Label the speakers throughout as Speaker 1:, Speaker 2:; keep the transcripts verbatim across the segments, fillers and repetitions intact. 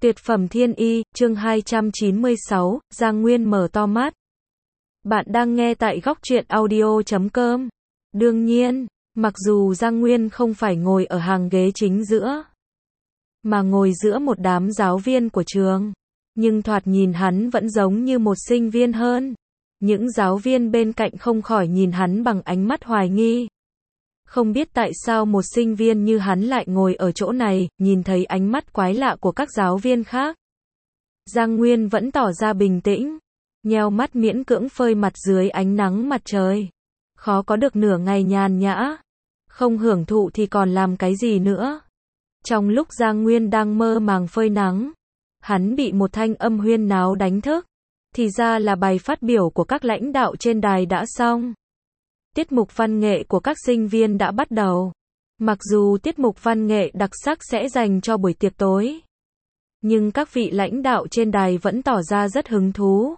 Speaker 1: Tuyệt phẩm thiên y, chương hai trăm chín mươi sáu, Giang Nguyên mở to mắt. Bạn đang nghe tại góc truyện audio chấm com. Đương nhiên, mặc dù Giang Nguyên không phải ngồi ở hàng ghế chính giữa, mà ngồi giữa một đám giáo viên của trường, nhưng thoạt nhìn hắn vẫn giống như một sinh viên hơn. Những giáo viên bên cạnh không khỏi nhìn hắn bằng ánh mắt hoài nghi. Không biết tại sao một sinh viên như hắn lại ngồi ở chỗ này, nhìn thấy ánh mắt quái lạ của các giáo viên khác. Giang Nguyên vẫn tỏ ra bình tĩnh, nheo mắt miễn cưỡng phơi mặt dưới ánh nắng mặt trời. Khó có được nửa ngày nhàn nhã, không hưởng thụ thì còn làm cái gì nữa. Trong lúc Giang Nguyên đang mơ màng phơi nắng, hắn bị một thanh âm huyên náo đánh thức. Thì ra là bài phát biểu của các lãnh đạo trên đài đã xong. Tiết mục văn nghệ của các sinh viên đã bắt đầu. Mặc dù tiết mục văn nghệ đặc sắc sẽ dành cho buổi tiệc tối, nhưng các vị lãnh đạo trên đài vẫn tỏ ra rất hứng thú.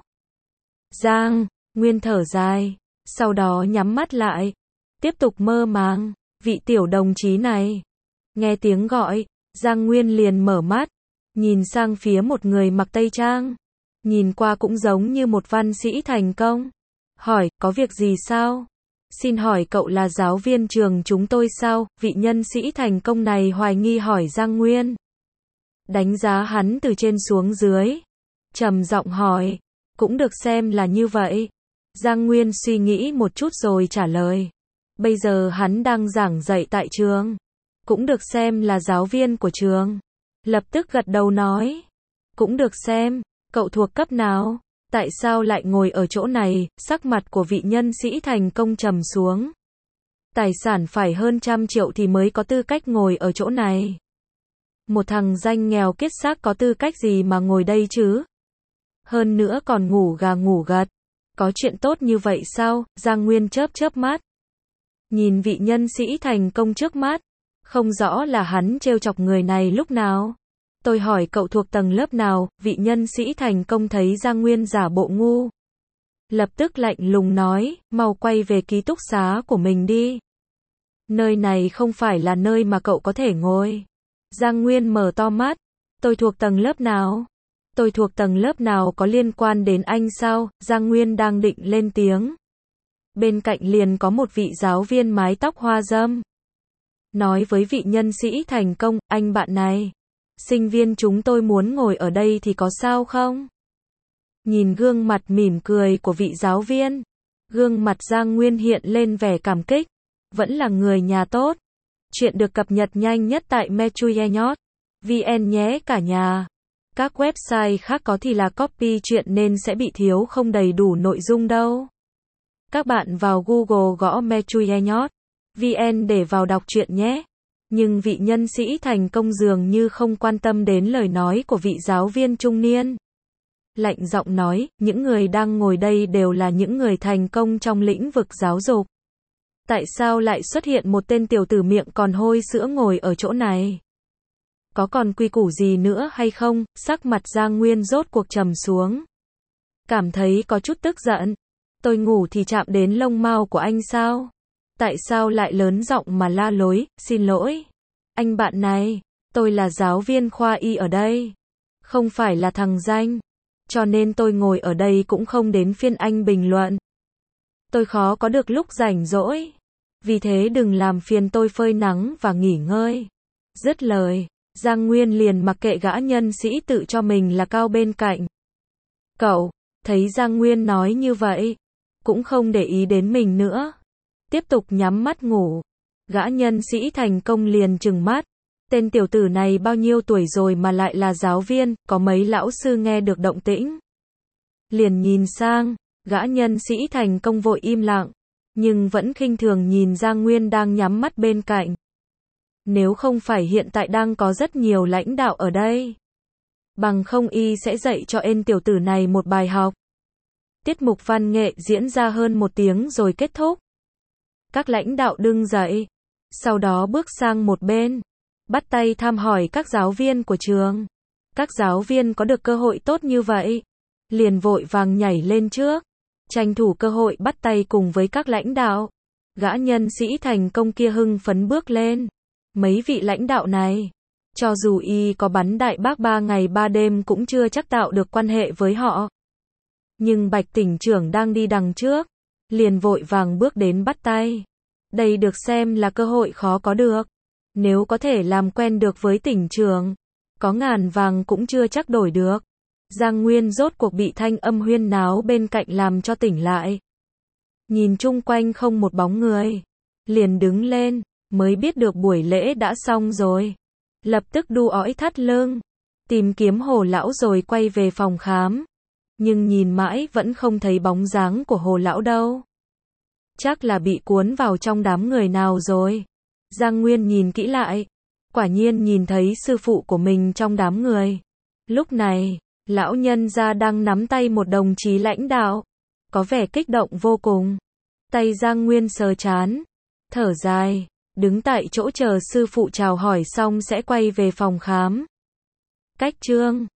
Speaker 1: Giang Nguyên thở dài, sau đó nhắm mắt lại, tiếp tục mơ màng. Vị tiểu đồng chí này. Nghe tiếng gọi, Giang Nguyên liền mở mắt, nhìn sang phía một người mặc tây trang. Nhìn qua cũng giống như một văn sĩ thành công. Hỏi, có việc gì sao? Xin hỏi cậu là giáo viên trường chúng tôi sao? Vị nhân sĩ thành công này hoài nghi hỏi Giang Nguyên. Đánh giá hắn từ trên xuống dưới. Trầm giọng hỏi, cũng được xem là như vậy. Giang Nguyên suy nghĩ một chút rồi trả lời. Bây giờ hắn đang giảng dạy tại trường. Cũng được xem là giáo viên của trường. Lập tức gật đầu nói. Cũng được xem. Cậu thuộc cấp nào? Tại sao lại ngồi ở chỗ này? Sắc mặt của vị nhân sĩ thành công trầm xuống. Tài sản phải hơn trăm triệu thì mới có tư cách ngồi ở chỗ này. Một thằng danh nghèo kiết xác có tư cách gì mà ngồi đây chứ? Hơn nữa còn ngủ gà ngủ gật. Có chuyện tốt như vậy sao? Giang Nguyên chớp chớp mắt. Nhìn vị nhân sĩ thành công trước mắt. Không rõ là hắn trêu chọc người này lúc nào. Tôi hỏi cậu thuộc tầng lớp nào? Vị nhân sĩ thành công thấy Giang Nguyên giả bộ ngu. Lập tức lạnh lùng nói, mau quay về ký túc xá của mình đi. Nơi này không phải là nơi mà cậu có thể ngồi. Giang Nguyên mở to mắt. Tôi thuộc tầng lớp nào? Tôi thuộc tầng lớp nào có liên quan đến anh sao? Giang Nguyên đang định lên tiếng. Bên cạnh liền có một vị giáo viên mái tóc hoa râm. Nói với vị nhân sĩ thành công, anh bạn này. Sinh viên chúng tôi muốn ngồi ở đây thì có sao không? Nhìn gương mặt mỉm cười của vị giáo viên, gương mặt Giang Nguyên hiện lên vẻ cảm kích. Vẫn là người nhà tốt. Chuyện được cập nhật nhanh nhất tại mechuyenot chấm vn nhé cả nhà. Các website khác có thì là copy chuyện nên sẽ bị thiếu không đầy đủ nội dung đâu. Các bạn vào Google gõ mechuyenot chấm vn để vào đọc truyện nhé. Nhưng vị nhân sĩ thành công dường như không quan tâm đến lời nói của vị giáo viên trung niên. Lạnh giọng nói, những người đang ngồi đây đều là những người thành công trong lĩnh vực giáo dục. Tại sao lại xuất hiện một tên tiểu tử miệng còn hôi sữa ngồi ở chỗ này? Có còn quy củ gì nữa hay không? Sắc mặt Giang Nguyên rốt cuộc trầm xuống. Cảm thấy có chút tức giận. Tôi ngủ thì chạm đến lông mao của anh sao? Tại sao lại lớn giọng mà la lối, xin lỗi. Anh bạn này, tôi là giáo viên khoa y ở đây. Không phải là thằng danh. Cho nên tôi ngồi ở đây cũng không đến phiên anh bình luận. Tôi khó có được lúc rảnh rỗi. Vì thế đừng làm phiền tôi phơi nắng và nghỉ ngơi. Dứt lời, Giang Nguyên liền mặc kệ gã nhân sĩ tự cho mình là cao bên cạnh. Cậu, thấy Giang Nguyên nói như vậy, cũng không để ý đến mình nữa. Tiếp tục nhắm mắt ngủ. Gã nhân sĩ thành công liền trừng mắt. Tên tiểu tử này bao nhiêu tuổi rồi mà lại là giáo viên, có mấy lão sư nghe được động tĩnh. Liền nhìn sang, gã nhân sĩ thành công vội im lặng, nhưng vẫn khinh thường nhìn Giang Nguyên đang nhắm mắt bên cạnh. Nếu không phải hiện tại đang có rất nhiều lãnh đạo ở đây, bằng không y sẽ dạy cho ên tiểu tử này một bài học. Tiết mục văn nghệ diễn ra hơn một tiếng rồi kết thúc. Các lãnh đạo đứng dậy, sau đó bước sang một bên, bắt tay thăm hỏi các giáo viên của trường. Các giáo viên có được cơ hội tốt như vậy, liền vội vàng nhảy lên trước, tranh thủ cơ hội bắt tay cùng với các lãnh đạo. Gã nhân sĩ thành công kia hưng phấn bước lên. Mấy vị lãnh đạo này, Cho dù y có bắn đại bác ba ngày ba đêm cũng chưa chắc tạo được quan hệ với họ. Nhưng Bạch tỉnh trưởng đang đi đằng trước, liền vội vàng bước đến bắt tay. Đây được xem là cơ hội khó có được. Nếu có thể làm quen được với tỉnh trưởng, có ngàn vàng cũng chưa chắc đổi được. Giang Nguyên rốt cuộc bị thanh âm huyên náo bên cạnh làm cho tỉnh lại. Nhìn chung quanh không một bóng người, liền đứng lên, mới biết được buổi lễ đã xong rồi. Lập tức đu ói thắt lưng, tìm kiếm Hồ lão rồi quay về phòng khám. Nhưng nhìn mãi vẫn không thấy bóng dáng của Hồ lão đâu. Chắc là bị cuốn vào trong đám người nào rồi. Giang Nguyên nhìn kỹ lại, quả nhiên nhìn thấy sư phụ của mình trong đám người. Lúc này, lão nhân gia đang nắm tay một đồng chí lãnh đạo, có vẻ kích động vô cùng. Tay Giang Nguyên sờ chán, thở dài, đứng tại chỗ chờ sư phụ chào hỏi xong sẽ quay về phòng khám. Cách chương